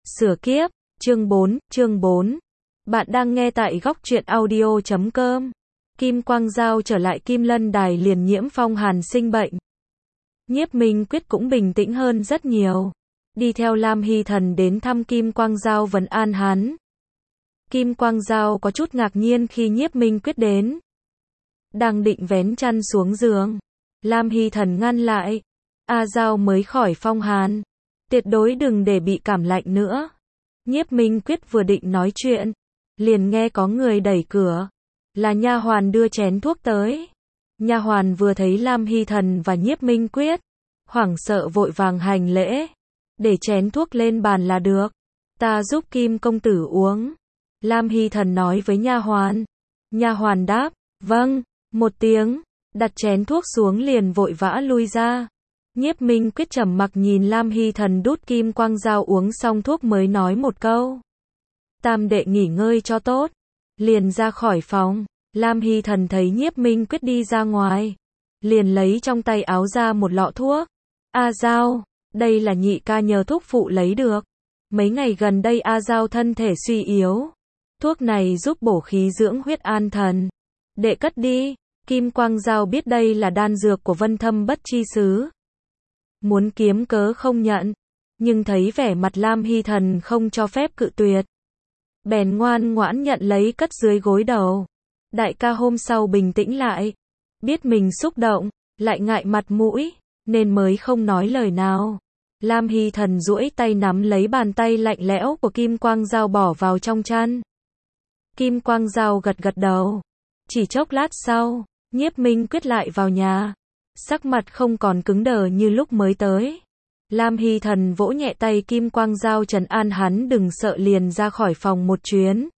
Sửa kiếp, chương 4. Bạn đang nghe tại góc truyện audio.com. Kim Quang Giao trở lại Kim Lân Đài liền nhiễm phong hàn sinh bệnh. Nhiếp Minh Quyết cũng bình tĩnh hơn rất nhiều. Đi theo Lam Hy Thần đến thăm Kim Quang Giao vấn an hắn. Kim Quang Giao có chút ngạc nhiên khi Nhiếp Minh Quyết đến. Đang định vén chăn xuống giường. Lam Hy Thần ngăn lại. Giao mới khỏi phong hàn. Tuyệt đối đừng để bị cảm lạnh nữa. Nhiếp Minh Quyết vừa định nói chuyện, liền nghe có người đẩy cửa. Là nha hoàn đưa chén thuốc tới. Nha hoàn vừa thấy Lam Hy Thần và Nhiếp Minh Quyết, hoảng sợ vội vàng hành lễ. Để chén thuốc lên bàn là được. Ta giúp Kim công tử uống. Lam Hy Thần nói với nha hoàn. Nha hoàn đáp, vâng, một tiếng, đặt chén thuốc xuống liền vội vã lui ra. Nhiếp Minh Quyết trầm mặc nhìn Lam Hy Thần đút Kim Quang Giao uống xong thuốc mới nói một câu. Tam đệ nghỉ ngơi cho tốt. Liền ra khỏi phòng. Lam Hy Thần thấy Nhiếp Minh Quyết đi ra ngoài. Liền lấy trong tay áo ra một lọ thuốc. Giao, đây là nhị ca nhờ thúc phụ lấy được. Mấy ngày gần đây Giao thân thể suy yếu. Thuốc này giúp bổ khí dưỡng huyết an thần. Đệ cất đi. Kim Quang Giao biết đây là đan dược của Vân Thâm Bất Chi Sứ. Muốn kiếm cớ không nhận, nhưng thấy vẻ mặt Lam Hy Thần không cho phép cự tuyệt. Bèn ngoan ngoãn nhận lấy cất dưới gối đầu. Đại ca hôm sau bình tĩnh lại, biết mình xúc động, lại ngại mặt mũi, nên mới không nói lời nào. Lam Hy Thần duỗi tay nắm lấy bàn tay lạnh lẽo của Kim Quang Giao bỏ vào trong chăn. Kim Quang Giao gật gật đầu. Chỉ chốc lát sau, Nhiếp Minh Quyết lại vào nhà. Sắc mặt không còn cứng đờ như lúc mới tới. Lam Hy Thần vỗ nhẹ tay Kim Quang Giao trấn an hắn đừng sợ liền ra khỏi phòng một chuyến.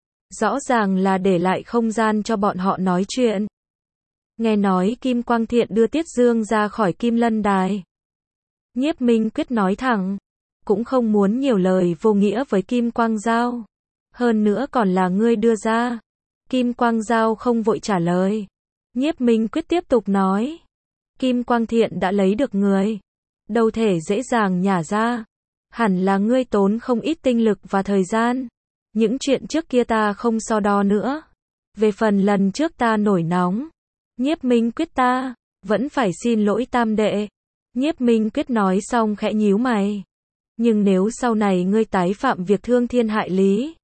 Rõ ràng là để lại không gian cho bọn họ nói chuyện. Nghe nói Kim Quang Thiện đưa Tiết Dương ra khỏi Kim Lân Đài. Nhiếp Minh Quyết nói thẳng. Cũng không muốn nhiều lời vô nghĩa với Kim Quang Giao. Hơn nữa còn là ngươi đưa ra. Kim Quang Giao không vội trả lời. Nhiếp Minh Quyết tiếp tục nói. Kim Quang Thiện đã lấy được người. Đâu thể dễ dàng nhả ra. Hẳn là ngươi tốn không ít tinh lực và thời gian. Những chuyện trước kia ta không so đo nữa. Về phần lần trước ta nổi nóng. Nhiếp Minh Quyết ta vẫn phải xin lỗi tam đệ. Nhiếp Minh Quyết nói xong khẽ nhíu mày. Nhưng nếu sau này ngươi tái phạm việc thương thiên hại lý,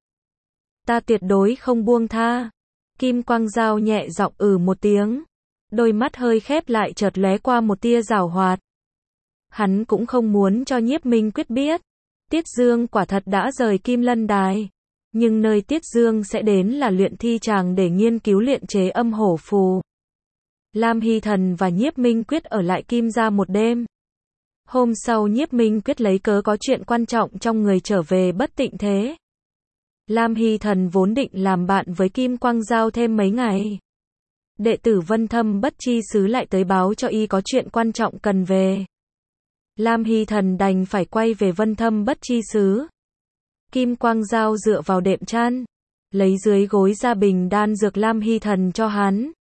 ta tuyệt đối không buông tha. Kim Quang Giao nhẹ giọng một tiếng. Đôi mắt hơi khép lại chợt lóe qua một tia giảo hoạt. Hắn cũng không muốn cho Nhiếp Minh Quyết biết. Tiết Dương quả thật đã rời Kim Lân Đài. Nhưng nơi Tiết Dương sẽ đến là luyện thi tràng để nghiên cứu luyện chế âm hổ phù. Lam Hy Thần và Nhiếp Minh Quyết ở lại Kim gia một đêm. Hôm sau Nhiếp Minh Quyết lấy cớ có chuyện quan trọng trong người trở về Bất Tịnh Thế. Lam Hy Thần vốn định làm bạn với Kim Quang Giao thêm mấy ngày. Đệ tử Vân Thâm Bất Chi Sứ lại tới báo cho y có chuyện quan trọng cần về. Lam Hy Thần đành phải quay về Vân Thâm Bất Chi Sứ. Kim Quang Giao dựa vào đệm chăn, lấy dưới gối ra bình đan dược Lam Hy Thần cho hắn.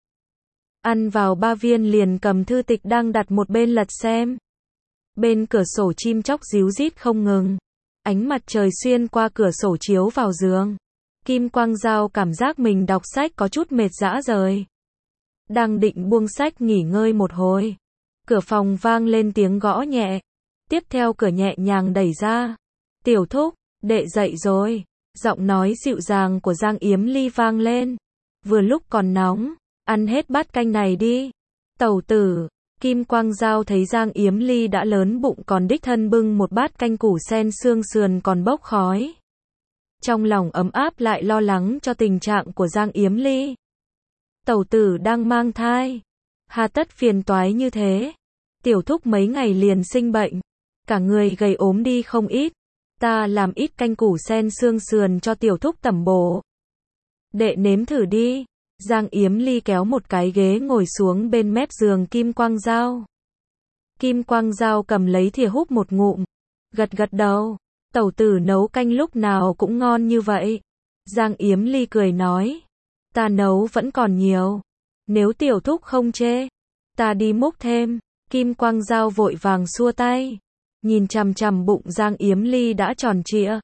Ăn vào 3 viên liền cầm thư tịch đang đặt một bên lật xem. Bên cửa sổ chim chóc ríu rít không ngừng. Ánh mặt trời xuyên qua cửa sổ chiếu vào giường. Kim Quang Giao cảm giác mình đọc sách có chút mệt rã rời. Đang định buông sách nghỉ ngơi một hồi. Cửa phòng vang lên tiếng gõ nhẹ. Tiếp theo cửa nhẹ nhàng đẩy ra. Tiểu thúc, đệ dậy rồi. Giọng nói dịu dàng của Giang Yếm Ly vang lên. Vừa lúc còn nóng, ăn hết bát canh này đi. Tẩu tử. Kim Quang Giao thấy Giang Yếm Ly đã lớn bụng còn đích thân bưng một bát canh củ sen xương sườn còn bốc khói. Trong lòng ấm áp lại lo lắng cho tình trạng của Giang Yếm Ly. Tẩu tử đang mang thai. Hà tất phiền toái như thế. Tiểu thúc mấy ngày liền sinh bệnh. Cả người gầy ốm đi không ít. Ta làm ít canh củ sen xương sườn cho tiểu thúc tẩm bổ. Đệ nếm thử đi. Giang Yếm Ly kéo một cái ghế ngồi xuống bên mép giường Kim Quang Giao. Kim Quang Giao cầm lấy thìa húp một ngụm. Gật gật đầu. Tẩu tử nấu canh lúc nào cũng ngon như vậy. Giang Yếm Ly cười nói. Ta nấu vẫn còn nhiều. Nếu tiểu thúc không chê, ta đi múc thêm. Kim Quang Giao vội vàng xua tay. Nhìn chằm chằm bụng Giang Yếm Ly đã tròn trịa.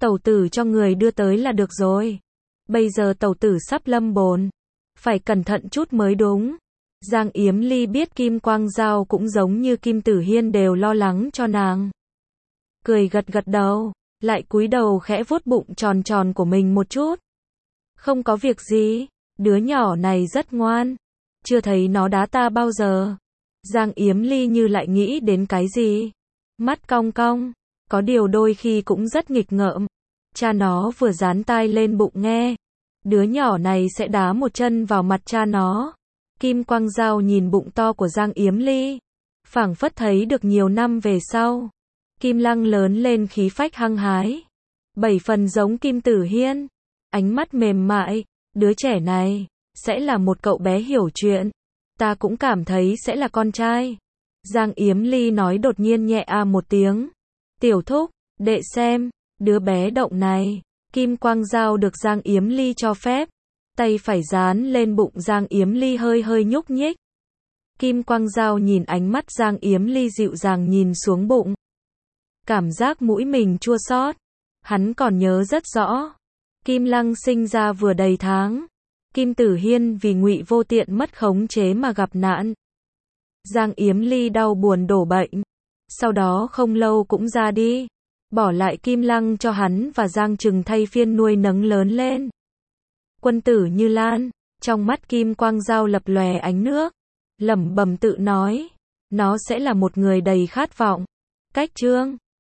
tẩu tử cho người đưa tới là được rồi. Bây giờ tẩu tử sắp lâm bồn, phải cẩn thận chút mới đúng. Giang Yếm Ly biết Kim Quang Dao cũng giống như Kim Tử Hiên đều lo lắng cho nàng. Cười gật gật đầu, lại cúi đầu khẽ vuốt bụng tròn tròn của mình một chút. Không có việc gì, đứa nhỏ này rất ngoan, chưa thấy nó đá ta bao giờ. Giang Yếm Ly như lại nghĩ đến cái gì. Mắt cong cong, có điều đôi khi cũng rất nghịch ngợm. Cha nó vừa dán tai lên bụng nghe, đứa nhỏ này sẽ đá một chân vào mặt cha nó. Kim Quang Dao nhìn bụng to của Giang Yếm Ly, phảng phất thấy được nhiều năm về sau. Kim Lăng lớn lên khí phách hăng hái, 7 phần giống Kim Tử Hiên, ánh mắt mềm mại, đứa trẻ này sẽ là một cậu bé hiểu chuyện, ta cũng cảm thấy sẽ là con trai. Giang Yếm Ly nói đột nhiên nhẹ một tiếng. Tiểu thúc, đệ xem, đứa bé động này. Kim Quang Dao được Giang Yếm Ly cho phép, tay phải dán lên bụng Giang Yếm Ly hơi hơi nhúc nhích. Kim Quang Dao nhìn ánh mắt Giang Yếm Ly dịu dàng nhìn xuống bụng. Cảm giác mũi mình chua xót. Hắn còn nhớ rất rõ. Kim Lăng sinh ra vừa đầy tháng. Kim Tử Hiên vì Ngụy Vô Tiện mất khống chế mà gặp nạn. Giang Yếm Ly đau buồn đổ bệnh. Sau đó không lâu cũng ra đi. Bỏ lại Kim Lăng cho hắn và Giang Trừng thay phiên nuôi nấng lớn lên. Quân tử Như Lan, trong mắt Kim Quang Dao lập lòe ánh nước, lẩm bẩm tự nói, nó sẽ là một người đầy khát vọng. Cách chương